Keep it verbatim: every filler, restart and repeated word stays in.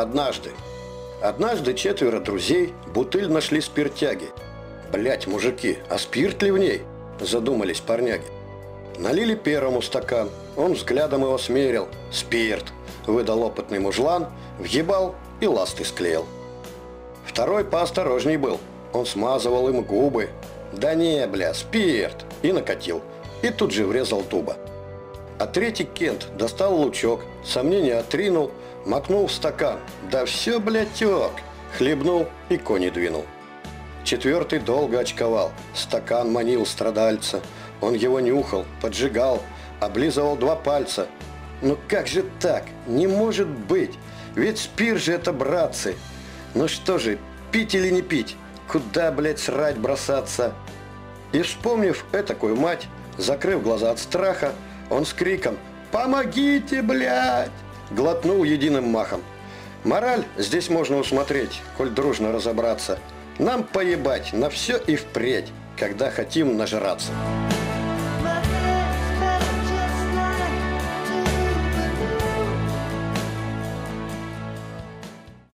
Однажды. Однажды четверо друзей бутыль нашли спиртяги. Блять, мужики, а спирт ли в ней? Задумались парняги. Налили первому стакан. Он взглядом его смерил. Спирт. Выдал опытный мужлан, въебал и ласты склеил. Второй поосторожней был. Он смазывал им губы. Да не, бля, спирт. И накатил. И тут же врезал дуба. А третий Кент достал лучок, сомнения отринул, макнул в стакан. Да все, блядь, тек. Хлебнул и кони двинул. Четвертый долго очковал. Стакан манил страдальца. Он его нюхал, поджигал, облизывал два пальца. Ну как же так? Не может быть. Ведь спирт же это, братцы. Ну что же, пить или не пить? Куда, блядь, срать бросаться? И вспомнив этакую мать, закрыв глаза от страха, он с криком «Помогите, блядь!» глотнул единым махом. Мораль здесь можно усмотреть, коль дружно разобраться. Нам поебать на все и впредь, когда хотим нажраться.